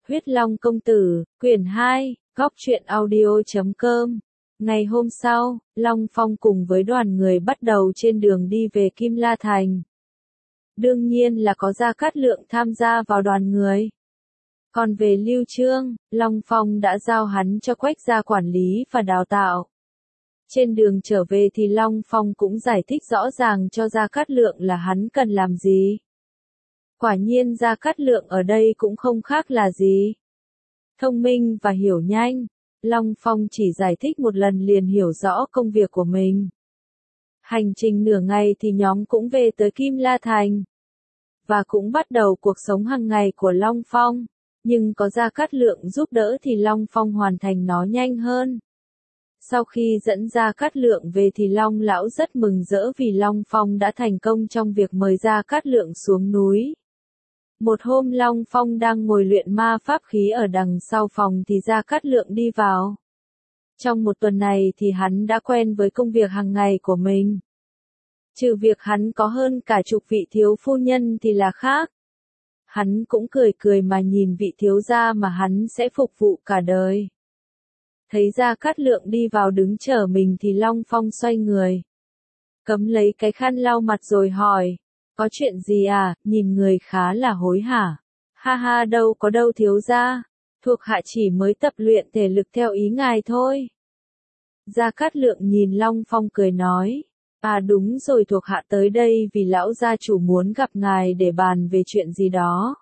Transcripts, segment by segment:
Huyết Long Công Tử, quyển 2, góc truyện audio.com. Ngày hôm sau, Long Phong cùng với đoàn người bắt đầu trên đường đi về Kim La Thành. Đương nhiên là có Gia Cát Lượng tham gia vào đoàn người. Còn về Lưu Chương, Long Phong đã giao hắn cho Quách gia quản lý và đào tạo. Trên đường trở về thì Long Phong cũng giải thích rõ ràng cho Gia Cát Lượng là hắn cần làm gì. Quả nhiên Gia Cát Lượng ở đây cũng không khác là gì. Thông minh và hiểu nhanh, Long Phong chỉ giải thích một lần liền hiểu rõ công việc của mình. Hành trình nửa ngày thì nhóm cũng về tới Kim La Thành. Và cũng bắt đầu cuộc sống hàng ngày của Long Phong. Nhưng có Gia Cát Lượng giúp đỡ thì Long Phong hoàn thành nó nhanh hơn. Sau khi dẫn Gia Cát Lượng về thì Long Lão rất mừng rỡ vì Long Phong đã thành công trong việc mời Gia Cát Lượng xuống núi. Một hôm Long Phong đang ngồi luyện ma pháp khí ở đằng sau phòng thì Gia Cát Lượng đi vào. Trong một tuần này thì hắn đã quen với công việc hàng ngày của mình. Trừ việc hắn có hơn cả chục vị thiếu phu nhân thì là khác. Hắn cũng cười cười mà nhìn vị thiếu gia mà hắn sẽ phục vụ cả đời. Thấy Gia Cát Lượng đi vào đứng chờ mình thì Long Phong xoay người. Cấm lấy cái khăn lau mặt rồi hỏi. Có chuyện gì à, nhìn người khá là hối hả. Ha ha, đâu có đâu thiếu gia. Thuộc hạ chỉ mới tập luyện thể lực theo ý ngài thôi. Gia Cát Lượng nhìn Long Phong cười nói. À đúng rồi, thuộc hạ tới đây vì lão gia chủ muốn gặp ngài để bàn về chuyện gì đó.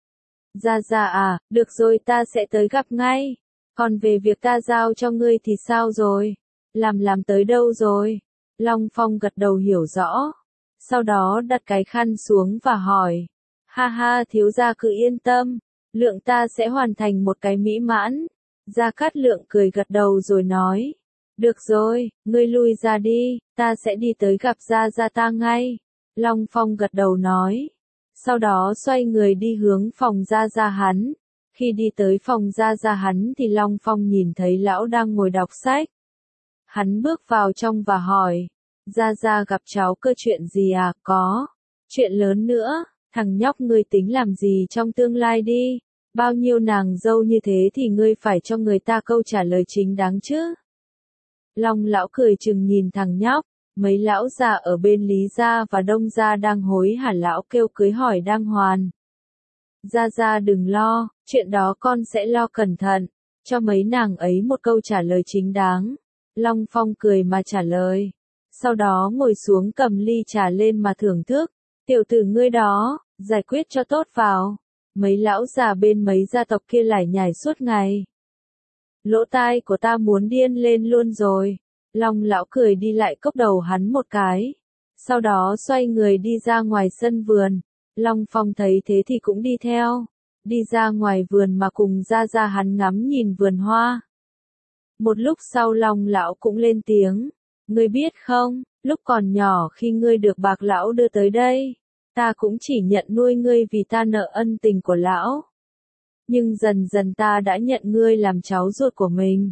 Gia à, được rồi ta sẽ tới gặp ngay. Còn về việc ta giao cho ngươi thì sao rồi? Làm tới đâu rồi? Long Phong gật đầu hiểu rõ. Sau đó đặt cái khăn xuống và hỏi. Ha ha, thiếu gia cứ yên tâm. Lượng ta sẽ hoàn thành một cái mỹ mãn. Gia Cát Lượng cười gật đầu rồi nói. Được rồi, ngươi lui ra đi, ta sẽ đi tới gặp Gia ta ngay. Long Phong gật đầu nói. Sau đó xoay người đi hướng phòng Gia hắn. Khi đi tới phòng Gia hắn thì Long Phong nhìn thấy lão đang ngồi đọc sách. Hắn bước vào trong và hỏi. Gia gặp cháu cơ chuyện gì à? Có. Chuyện lớn nữa, thằng nhóc ngươi tính làm gì trong tương lai đi? Bao nhiêu nàng dâu như thế thì ngươi phải cho người ta câu trả lời chính đáng chứ? Long lão cười chừng nhìn thằng nhóc, mấy lão già ở bên Lý gia và Đông gia đang hối hả lão kêu cưới hỏi đang hoàn. Gia đừng lo, chuyện đó con sẽ lo cẩn thận, cho mấy nàng ấy một câu trả lời chính đáng. Long Phong cười mà trả lời. Sau đó ngồi xuống cầm ly trà lên mà thưởng thức. Tiểu tử ngươi đó, giải quyết cho tốt vào. Mấy lão già bên mấy gia tộc kia lải nhải suốt ngày. Lỗ tai của ta muốn điên lên luôn rồi. Long lão cười đi lại cốc đầu hắn một cái. Sau đó xoay người đi ra ngoài sân vườn. Long Phong thấy thế thì cũng đi theo. Đi ra ngoài vườn mà cùng Gia hắn ngắm nhìn vườn hoa. Một lúc sau Long lão cũng lên tiếng. Ngươi biết không, lúc còn nhỏ khi ngươi được bạc lão đưa tới đây, ta cũng chỉ nhận nuôi ngươi vì ta nợ ân tình của lão. Nhưng dần dần ta đã nhận ngươi làm cháu ruột của mình.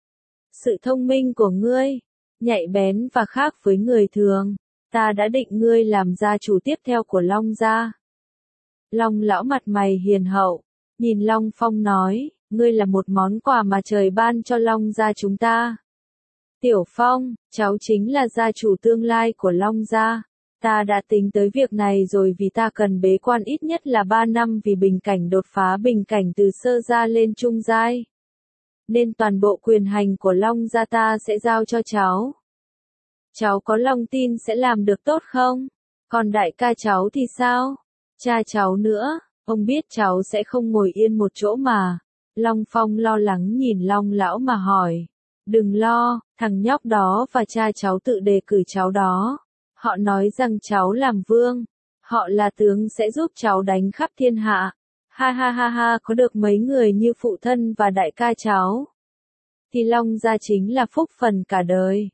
Sự thông minh của ngươi, nhạy bén và khác với người thường, ta đã định ngươi làm gia chủ tiếp theo của Long gia. Long lão mặt mày hiền hậu, nhìn Long Phong nói, ngươi là một món quà mà trời ban cho Long gia chúng ta. Tiểu Phong, cháu chính là gia chủ tương lai của Long gia. Ta đã tính tới việc này rồi vì ta cần bế quan ít nhất là 3 năm vì bình cảnh đột phá bình cảnh từ sơ gia lên trung giai. Nên toàn bộ quyền hành của Long gia ta sẽ giao cho cháu. Cháu có lòng tin sẽ làm được tốt không? Còn đại ca cháu thì sao? Cha cháu nữa, ông biết cháu sẽ không ngồi yên một chỗ mà. Long Phong lo lắng nhìn Long lão mà hỏi. Đừng lo, thằng nhóc đó và cha cháu tự đề cử cháu đó. Họ nói rằng cháu làm vương. Họ là tướng sẽ giúp cháu đánh khắp thiên hạ. Ha ha ha ha, có được mấy người như phụ thân và đại ca cháu. Thì Long gia chính là phúc phần cả đời.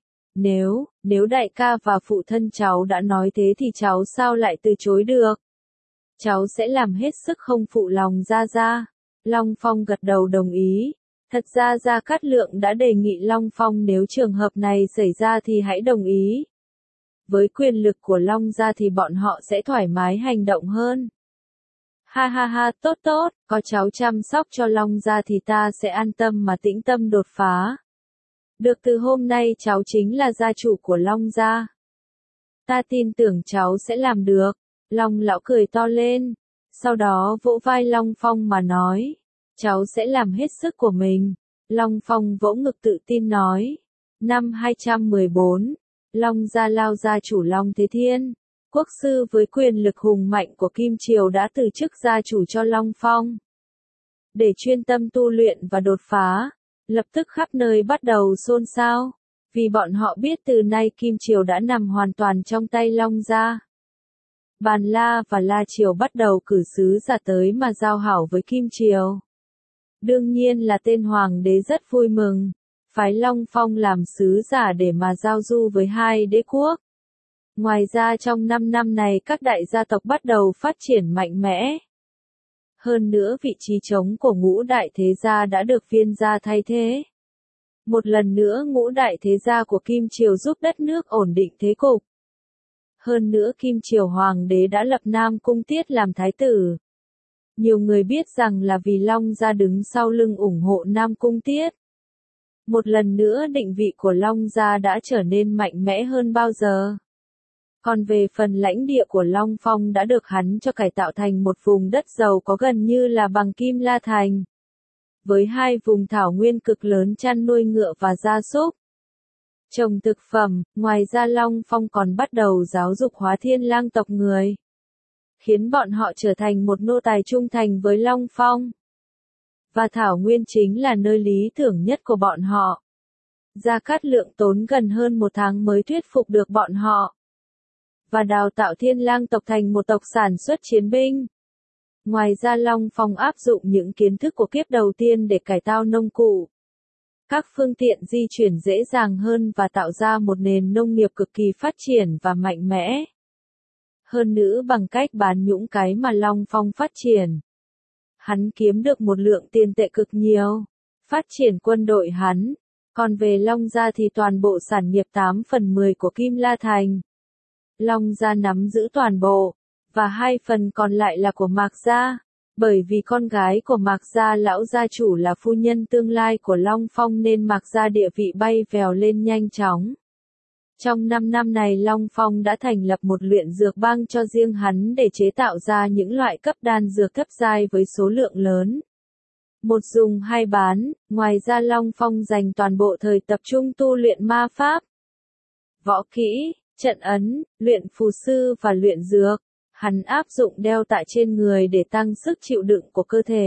Nếu đại ca và phụ thân cháu đã nói thế thì cháu sao lại từ chối được. Cháu sẽ làm hết sức không phụ lòng Gia. Long Phong gật đầu đồng ý. Thật ra Gia Cát Lượng đã đề nghị Long Phong nếu trường hợp này xảy ra thì hãy đồng ý. Với quyền lực của Long gia thì bọn họ sẽ thoải mái hành động hơn. Ha ha ha, tốt tốt, có cháu chăm sóc cho Long gia thì ta sẽ an tâm mà tĩnh tâm đột phá. Được, từ hôm nay cháu chính là gia chủ của Long gia. Ta tin tưởng cháu sẽ làm được. Long lão cười to lên, sau đó vỗ vai Long Phong mà nói, cháu sẽ làm hết sức của mình. Long Phong vỗ ngực tự tin nói, năm 214, Long gia lao gia chủ Long Thế Thiên, quốc sư với quyền lực hùng mạnh của Kim Triều đã từ chức gia chủ cho Long Phong. Để chuyên tâm tu luyện và đột phá, lập tức khắp nơi bắt đầu xôn xao, vì bọn họ biết từ nay Kim Triều đã nằm hoàn toàn trong tay Long gia. Bàn La và La Triều bắt đầu cử sứ giả tới mà giao hảo với Kim Triều. Đương nhiên là tên hoàng đế rất vui mừng, phái Long Phong làm sứ giả để mà giao du với hai đế quốc. Ngoài ra trong 5 năm này các đại gia tộc bắt đầu phát triển mạnh mẽ. Hơn nữa vị trí trống của ngũ đại thế gia đã được viên gia thay thế. Một lần nữa ngũ đại thế gia của Kim Triều giúp đất nước ổn định thế cục. Hơn nữa Kim Triều Hoàng đế đã lập Nam Cung Tiết làm thái tử. Nhiều người biết rằng là vì Long gia đứng sau lưng ủng hộ Nam Cung Tiết. Một lần nữa định vị của Long gia đã trở nên mạnh mẽ hơn bao giờ. Còn về phần lãnh địa của Long Phong đã được hắn cho cải tạo thành một vùng đất giàu có gần như là bằng Kim La Thành. Với hai vùng thảo nguyên cực lớn chăn nuôi ngựa và gia súc. Trồng thực phẩm, ngoài ra Long Phong còn bắt đầu giáo dục hóa Thiên Lang tộc người. Khiến bọn họ trở thành một nô tài trung thành với Long Phong. Và thảo nguyên chính là nơi lý tưởng nhất của bọn họ. Gia Cát Lượng tốn gần hơn 1 tháng mới thuyết phục được bọn họ. Và đào tạo Thiên Lang tộc thành một tộc sản xuất chiến binh. Ngoài ra Long Phong áp dụng những kiến thức của kiếp đầu tiên để cải tạo nông cụ. Các phương tiện di chuyển dễ dàng hơn và tạo ra một nền nông nghiệp cực kỳ phát triển và mạnh mẽ. Hơn nữa bằng cách bán những cái mà Long Phong phát triển. Hắn kiếm được một lượng tiền tệ cực nhiều. Phát triển quân đội hắn. Còn về Long gia thì toàn bộ sản nghiệp 8/10 của Kim La Thành. Long gia nắm giữ toàn bộ. Và 2 phần còn lại là của Mạc gia. Bởi vì con gái của Mạc gia lão gia chủ là phu nhân tương lai của Long Phong nên Mạc gia địa vị bay vèo lên nhanh chóng. Trong 5 năm này Long Phong đã thành lập một luyện dược bang cho riêng hắn để chế tạo ra những loại cấp đan dược thấp giai với số lượng lớn. Một dùng hai bán, ngoài ra Long Phong dành toàn bộ thời tập trung tu luyện ma pháp, võ kỹ, trận ấn, luyện phù sư và luyện dược. Hắn áp dụng đeo tại trên người để tăng sức chịu đựng của cơ thể.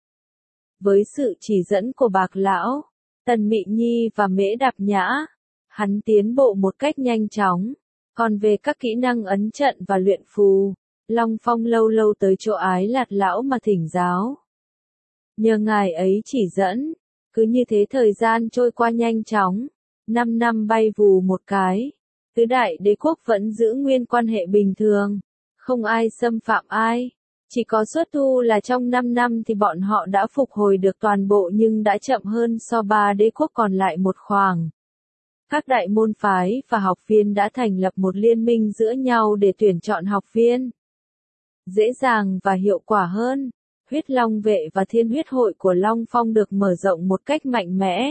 Với sự chỉ dẫn của Bạc Lão, Tần Mị Nhi và Mễ Đạp Nhã, hắn tiến bộ một cách nhanh chóng. Còn về các kỹ năng ấn trận và luyện phù, Long Phong lâu lâu tới chỗ Ái Lạt Lão mà thỉnh giáo. Nhờ ngài ấy chỉ dẫn, cứ như thế thời gian trôi qua nhanh chóng, 5 năm bay vù một cái, tứ đại đế quốc vẫn giữ nguyên quan hệ bình thường. Không ai xâm phạm ai. Chỉ có xuất thu là trong 5 năm thì bọn họ đã phục hồi được toàn bộ nhưng đã chậm hơn so 3 đế quốc còn lại một khoảng. Các đại môn phái và học viên đã thành lập một liên minh giữa nhau để tuyển chọn học viên. Dễ dàng và hiệu quả hơn. Huyết Long Vệ và Thiên Huyết Hội của Long Phong được mở rộng một cách mạnh mẽ.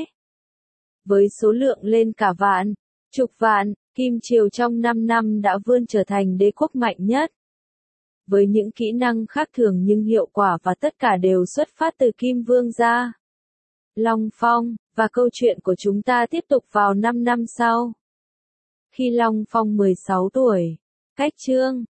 Với số lượng lên cả vạn, chục vạn, Kim Triều trong 5 năm đã vươn trở thành đế quốc mạnh nhất. Với những kỹ năng khác thường nhưng hiệu quả và tất cả đều xuất phát từ Kim Vương gia. Long Phong, và câu chuyện của chúng ta tiếp tục vào 5 năm sau. Khi Long Phong 16 tuổi, cách chương